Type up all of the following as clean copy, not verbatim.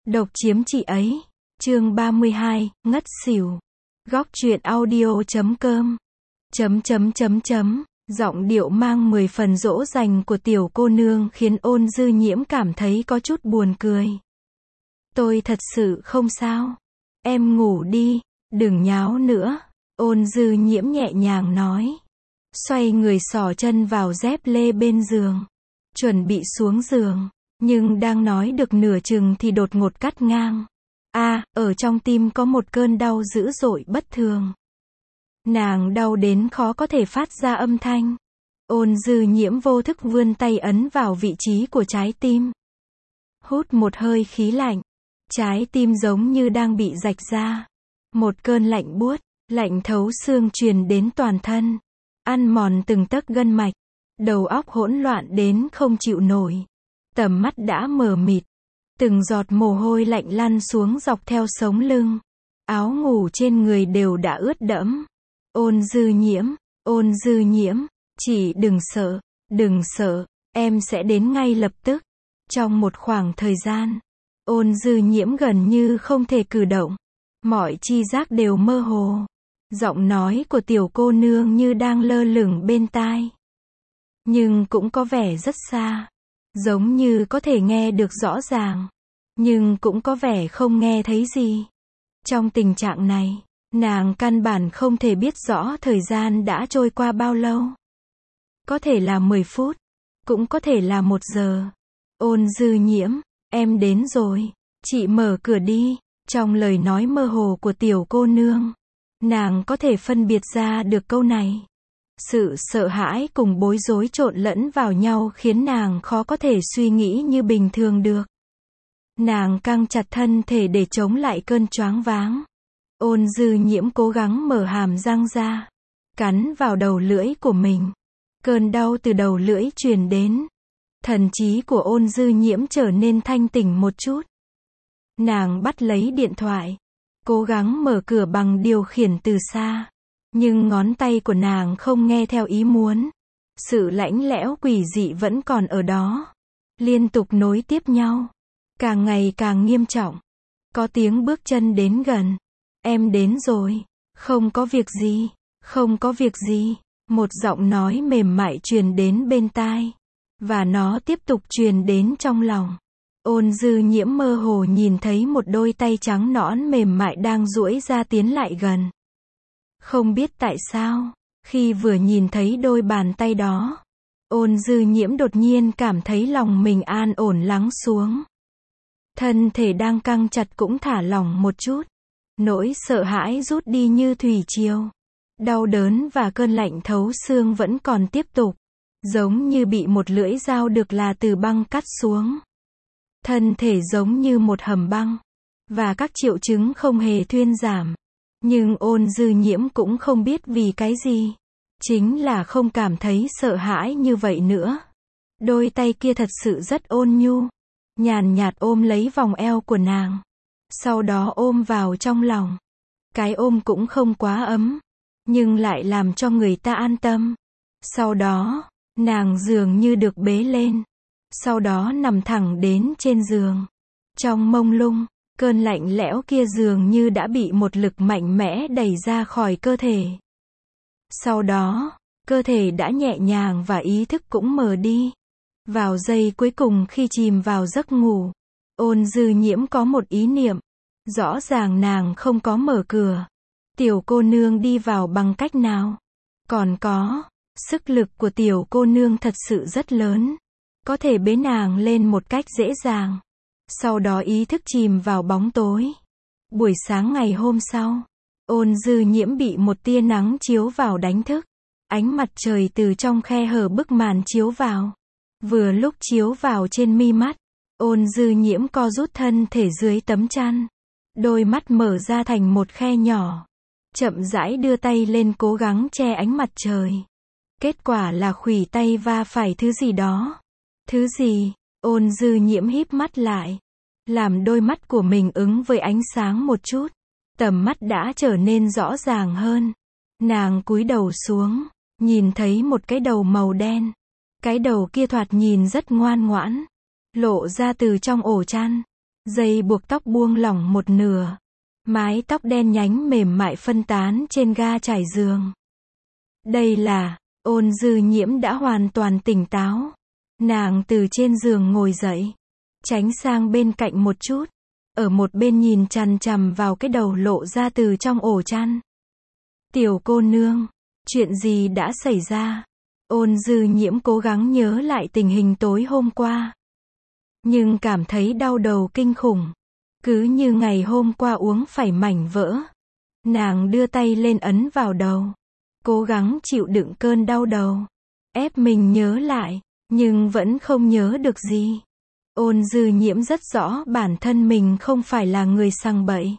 Độc chiếm chị ấy. Chương 32, ngất xỉu. Góc truyện audio.com. Giọng điệu mang 10 phần dỗ dành của tiểu cô nương khiến Ôn Dư Nhiễm cảm thấy có chút buồn cười. Tôi thật sự không sao. Em ngủ đi, đừng nháo nữa. Ôn Dư Nhiễm nhẹ nhàng nói. Xoay người xỏ chân vào dép lê bên giường. Chuẩn bị xuống giường. Nhưng đang nói được nửa chừng thì đột ngột cắt ngang. Ở trong tim có một cơn đau dữ dội bất thường. Nàng đau đến khó có thể phát ra âm thanh. Ôn Dư Nhiễm vô thức vươn tay ấn vào vị trí của trái tim. Hút một hơi khí lạnh. Trái tim giống như đang bị rạch ra. Một cơn lạnh buốt, lạnh thấu xương truyền đến toàn thân. Ăn mòn từng tấc gân mạch. Đầu óc hỗn loạn đến không chịu nổi. Tầm mắt đã mờ mịt. Từng giọt mồ hôi lạnh lăn xuống dọc theo sống lưng. Áo ngủ trên người đều đã ướt đẫm. Ôn Dư Nhiễm, chị đừng sợ, em sẽ đến ngay lập tức. Trong một khoảng thời gian, Ôn Dư Nhiễm gần như không thể cử động. Mọi chi giác đều mơ hồ. Giọng nói của tiểu cô nương như đang lơ lửng bên tai. Nhưng cũng có vẻ rất xa. Giống như có thể nghe được rõ ràng. Nhưng cũng có vẻ không nghe thấy gì. Trong tình trạng này, nàng căn bản không thể biết rõ thời gian đã trôi qua bao lâu. Có thể là 10 phút, cũng có thể là 1 giờ. Ôn Dư Nhiễm, em đến rồi, chị mở cửa đi. Trong lời nói mơ hồ của tiểu cô nương, nàng có thể phân biệt ra được câu này. Sự sợ hãi cùng bối rối trộn lẫn vào nhau khiến nàng khó có thể suy nghĩ như bình thường được. Nàng căng chặt thân thể để chống lại cơn choáng váng. Ôn Dư Nhiễm cố gắng mở hàm răng ra, cắn vào đầu lưỡi của mình. Cơn đau từ đầu lưỡi truyền đến. Thần trí của Ôn Dư Nhiễm trở nên thanh tỉnh một chút. Nàng bắt lấy điện thoại, cố gắng mở cửa bằng điều khiển từ xa. Nhưng ngón tay của nàng không nghe theo ý muốn. Sự lạnh lẽo quỷ dị vẫn còn ở đó. Liên tục nối tiếp nhau. Càng ngày càng nghiêm trọng. Có tiếng bước chân đến gần. Em đến rồi. Không có việc gì. Một giọng nói mềm mại truyền đến bên tai. Và nó tiếp tục truyền đến trong lòng. Ôn Dư Nhiễm mơ hồ nhìn thấy một đôi tay trắng nõn mềm mại đang duỗi ra tiến lại gần. Không biết tại sao, khi vừa nhìn thấy đôi bàn tay đó, Ôn Dư Nhiễm đột nhiên cảm thấy lòng mình an ổn lắng xuống. Thân thể đang căng chặt cũng thả lỏng một chút. Nỗi sợ hãi rút đi như thủy triều. Đau đớn và cơn lạnh thấu xương vẫn còn tiếp tục. Giống như bị một lưỡi dao được là từ băng cắt xuống. Thân thể giống như một hầm băng. Và các triệu chứng không hề thuyên giảm. Nhưng Ôn Dư Nhiễm cũng không biết vì cái gì. Chính là không cảm thấy sợ hãi như vậy nữa. Đôi tay kia thật sự rất ôn nhu. Nhàn nhạt ôm lấy vòng eo của nàng. Sau đó ôm vào trong lòng. Cái ôm cũng không quá ấm. Nhưng lại làm cho người ta an tâm. Sau đó, nàng dường như được bế lên. Sau đó nằm thẳng đến trên giường. Trong mông lung, cơn lạnh lẽo kia dường như đã bị một lực mạnh mẽ đẩy ra khỏi cơ thể. Sau đó, cơ thể đã nhẹ nhàng và ý thức cũng mờ đi. Vào giây cuối cùng khi chìm vào giấc ngủ, Ôn Dư Nhiễm có một ý niệm. Rõ ràng nàng không có mở cửa. Tiểu cô nương đi vào bằng cách nào? Còn có, sức lực của tiểu cô nương thật sự rất lớn. Có thể bế nàng lên một cách dễ dàng. Sau đó ý thức chìm vào bóng tối. Buổi sáng ngày hôm sau, Ôn Dư Nhiễm bị một tia nắng chiếu vào đánh thức. Ánh mặt trời từ trong khe hở bức màn chiếu vào. Vừa lúc chiếu vào trên mi mắt, Ôn Dư Nhiễm co rút thân thể dưới tấm chăn. Đôi mắt mở ra thành một khe nhỏ. Chậm rãi đưa tay lên cố gắng che ánh mặt trời. Kết quả là khuỷu tay va phải thứ gì đó. Thứ gì? Ôn Dư Nhiễm híp mắt lại. Làm đôi mắt của mình ứng với ánh sáng một chút. Tầm mắt đã trở nên rõ ràng hơn. Nàng cúi đầu xuống. Nhìn thấy một cái đầu màu đen. Cái đầu kia thoạt nhìn rất ngoan ngoãn. Lộ ra từ trong ổ chăn. Dây buộc tóc buông lỏng một nửa. Mái tóc đen nhánh mềm mại phân tán trên ga trải giường. Đây là, Ôn Dư Nhiễm đã hoàn toàn tỉnh táo. Nàng từ trên giường ngồi dậy. Tránh sang bên cạnh một chút. Ở một bên nhìn chằm chằm vào cái đầu lộ ra từ trong ổ chăn. Tiểu cô nương, chuyện gì đã xảy ra? Ôn Dư Nhiễm cố gắng nhớ lại tình hình tối hôm qua. Nhưng cảm thấy đau đầu kinh khủng. Cứ như ngày hôm qua uống phải mảnh vỡ. Nàng đưa tay lên ấn vào đầu. Cố gắng chịu đựng cơn đau đầu. Ép mình nhớ lại, nhưng vẫn không nhớ được gì. Ôn Dư Nhiễm rất rõ bản thân mình không phải là người sằng bậy.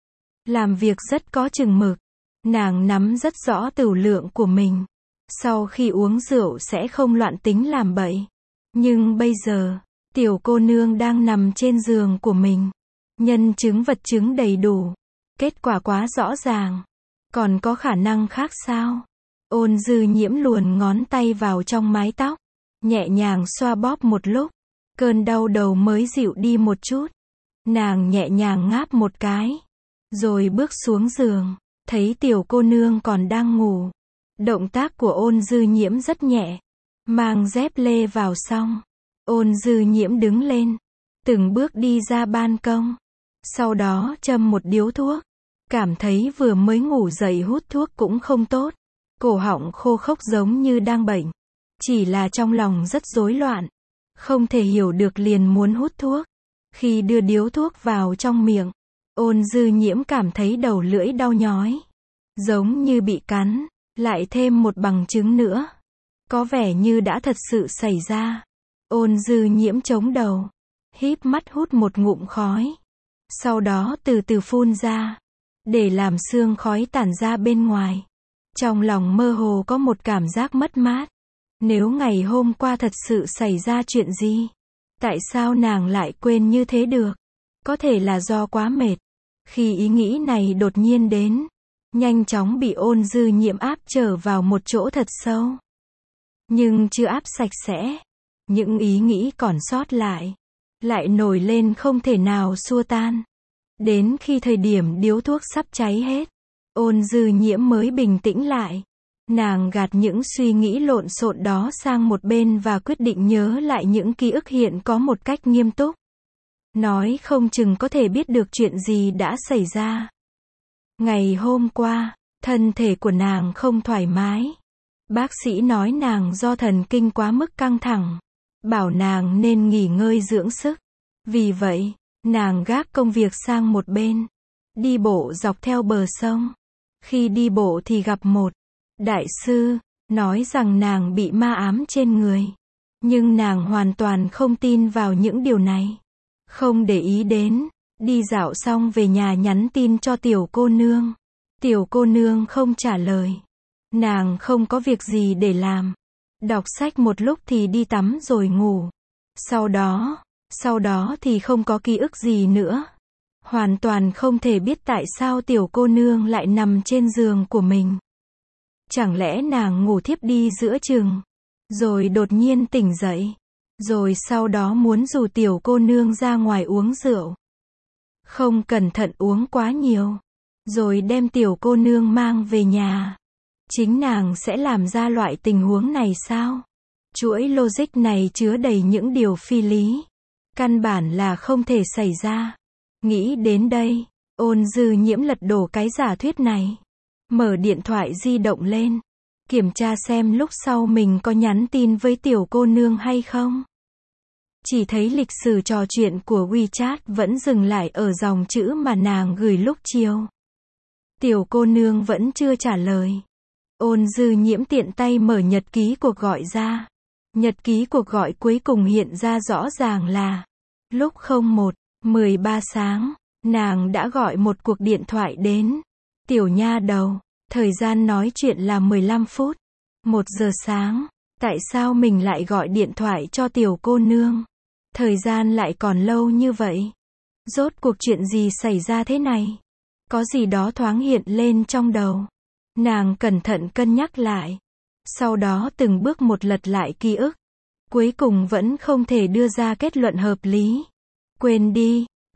Làm việc rất có chừng mực. Nàng nắm rất rõ tửu lượng của mình. Sau khi uống rượu sẽ không loạn tính làm bậy. Nhưng bây giờ, tiểu cô nương đang nằm trên giường của mình. Nhân chứng vật chứng đầy đủ. Kết quả quá rõ ràng. Còn có khả năng khác sao? Ôn Dư Nhiễm luồn ngón tay vào trong mái tóc. Nhẹ nhàng xoa bóp một lúc. Cơn đau đầu mới dịu đi một chút. Nàng nhẹ nhàng ngáp một cái. Rồi bước xuống giường. Thấy tiểu cô nương còn đang ngủ. Động tác của Ôn Dư Nhiễm rất nhẹ. Mang dép lê vào xong. Ôn Dư Nhiễm đứng lên. Từng bước đi ra ban công. Sau đó châm một điếu thuốc. Cảm thấy vừa mới ngủ dậy hút thuốc cũng không tốt. Cổ họng khô khốc giống như đang bệnh. Chỉ là trong lòng rất rối loạn. Không thể hiểu được liền muốn hút thuốc. Khi đưa điếu thuốc vào trong miệng, Ôn Dư Nhiễm cảm thấy đầu lưỡi đau nhói. Giống như bị cắn. Lại thêm một bằng chứng nữa. Có vẻ như đã thật sự xảy ra. Ôn Dư Nhiễm chống đầu. Híp mắt hút một ngụm khói. Sau đó từ từ phun ra. Để làm sương khói tản ra bên ngoài. Trong lòng mơ hồ có một cảm giác mất mát. Nếu ngày hôm qua thật sự xảy ra chuyện gì? Tại sao nàng lại quên như thế được? Có thể là do quá mệt. Khi ý nghĩ này đột nhiên đến, nhanh chóng bị Ôn Dư Nhiễm áp trở vào một chỗ thật sâu. Nhưng chưa áp sạch sẽ. Những ý nghĩ còn sót lại nổi lên không thể nào xua tan. Đến khi thời điểm điếu thuốc sắp cháy hết, Ôn Dư Nhiễm mới bình tĩnh lại. Nàng gạt những suy nghĩ lộn xộn đó sang một bên và quyết định nhớ lại những ký ức hiện có một cách nghiêm túc. Nói không chừng có thể biết được chuyện gì đã xảy ra. Ngày hôm qua, thân thể của nàng không thoải mái. Bác sĩ nói nàng do thần kinh quá mức căng thẳng. Bảo nàng nên nghỉ ngơi dưỡng sức. Vì vậy, nàng gác công việc sang một bên. Đi bộ dọc theo bờ sông. Khi đi bộ thì gặp một đại sư, nói rằng nàng bị ma ám trên người. Nhưng nàng hoàn toàn không tin vào những điều này. Không để ý đến. Đi dạo xong về nhà nhắn tin cho tiểu cô nương. Tiểu cô nương không trả lời. Nàng không có việc gì để làm. Đọc sách một lúc thì đi tắm rồi ngủ. Sau đó thì không có ký ức gì nữa. Hoàn toàn không thể biết tại sao tiểu cô nương lại nằm trên giường của mình. Chẳng lẽ nàng ngủ thiếp đi giữa chừng, rồi đột nhiên tỉnh dậy, rồi sau đó muốn rủ tiểu cô nương ra ngoài uống rượu. Không cẩn thận uống quá nhiều, rồi đem tiểu cô nương mang về nhà. Chính nàng sẽ làm ra loại tình huống này sao? Chuỗi logic này chứa đầy những điều phi lý. Căn bản là không thể xảy ra. Nghĩ đến đây, Ôn Dư Nhiễm lật đổ cái giả thuyết này. Mở điện thoại di động lên. Kiểm tra xem lúc sau mình có nhắn tin với tiểu cô nương hay không. Chỉ thấy lịch sử trò chuyện của WeChat vẫn dừng lại ở dòng chữ mà nàng gửi lúc chiều. Tiểu cô nương vẫn chưa trả lời. Ôn Dư Nhiễm tiện tay mở nhật ký cuộc gọi ra. Nhật ký cuộc gọi cuối cùng hiện ra rõ ràng là lúc 01:13 sáng, nàng đã gọi một cuộc điện thoại đến. Tiểu nha đầu, thời gian nói chuyện là 15 phút. 1 giờ sáng, tại sao mình lại gọi điện thoại cho tiểu cô nương? Thời gian lại còn lâu như vậy. Rốt cuộc chuyện gì xảy ra thế này? Có gì đó thoáng hiện lên trong đầu. Nàng cẩn thận cân nhắc lại. Sau đó từng bước một lật lại ký ức. Cuối cùng vẫn không thể đưa ra kết luận hợp lý. Quên đi,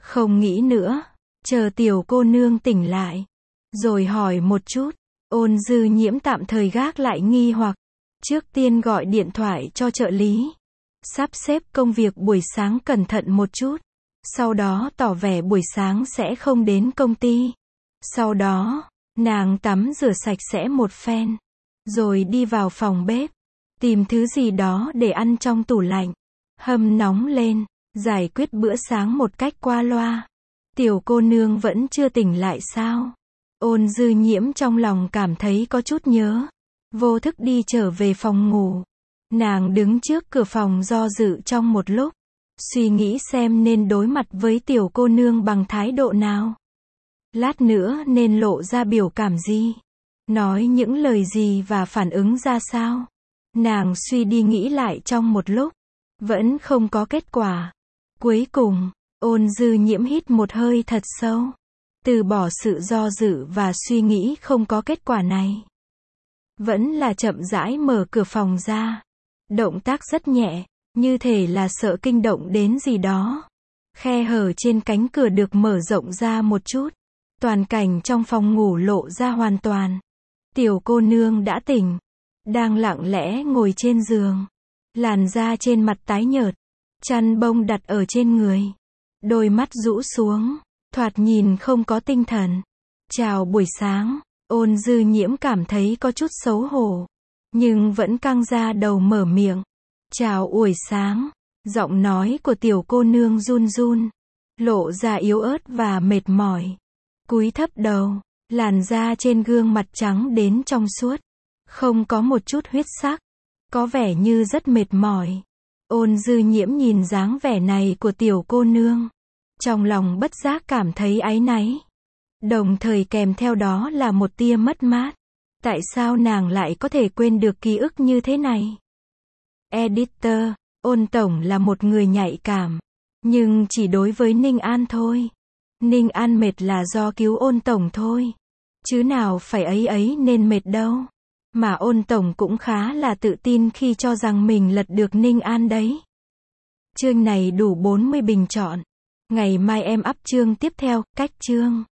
Không nghĩ nữa. Chờ tiểu cô nương tỉnh lại. Rồi hỏi một chút. Ôn Dư Nhiễm tạm thời gác lại nghi hoặc. Trước tiên gọi điện thoại cho trợ lý. Sắp xếp công việc buổi sáng cẩn thận một chút. Sau đó tỏ vẻ buổi sáng sẽ không đến công ty. Sau đó, nàng tắm rửa sạch sẽ một phen. Rồi đi vào phòng bếp. Tìm thứ gì đó để ăn trong tủ lạnh. Hâm nóng lên. Giải quyết bữa sáng một cách qua loa. Tiểu cô nương vẫn chưa tỉnh lại sao? Ôn Dư Nhiễm trong lòng cảm thấy có chút nhớ. Vô thức đi trở về phòng ngủ. Nàng đứng trước cửa phòng do dự trong một lúc. Suy nghĩ xem nên đối mặt với tiểu cô nương bằng thái độ nào. Lát nữa nên lộ ra biểu cảm gì. Nói những lời gì và phản ứng ra sao. Nàng suy đi nghĩ lại trong một lúc. Vẫn không có kết quả. Cuối cùng, Ôn Dư Nhiễm hít một hơi thật sâu. Từ bỏ sự do dự và suy nghĩ không có kết quả này. Vẫn là chậm rãi mở cửa phòng ra. Động tác rất nhẹ, như thể là sợ kinh động đến gì đó. Khe hở trên cánh cửa được mở rộng ra một chút. Toàn cảnh trong phòng ngủ lộ ra hoàn toàn. Tiểu cô nương đã tỉnh. Đang lặng lẽ ngồi trên giường. Làn da trên mặt tái nhợt. Chăn bông đặt ở trên người. Đôi mắt rũ xuống. Thoạt nhìn không có tinh thần. Chào buổi sáng. Ôn Dư Nhiễm cảm thấy có chút xấu hổ. Nhưng vẫn căng ra đầu mở miệng. Chào buổi sáng. Giọng nói của tiểu cô nương run run. Lộ ra yếu ớt và mệt mỏi. Cúi thấp đầu. Làn da trên gương mặt trắng đến trong suốt. Không có một chút huyết sắc. Có vẻ như rất mệt mỏi. Ôn Dư Nhiễm nhìn dáng vẻ này của tiểu cô nương. Trong lòng bất giác cảm thấy áy náy. Đồng thời kèm theo đó là một tia mất mát. Tại sao nàng lại có thể quên được ký ức như thế này? Editor, Ôn tổng là một người nhạy cảm. Nhưng chỉ đối với Ninh An thôi. Ninh An mệt là do cứu Ôn tổng thôi. Chứ nào phải ấy nên mệt đâu. Mà Ôn tổng cũng khá là tự tin khi cho rằng mình lật được Ninh An đấy. Chương này đủ 40 bình chọn. Ngày mai em up chương tiếp theo, cách chương.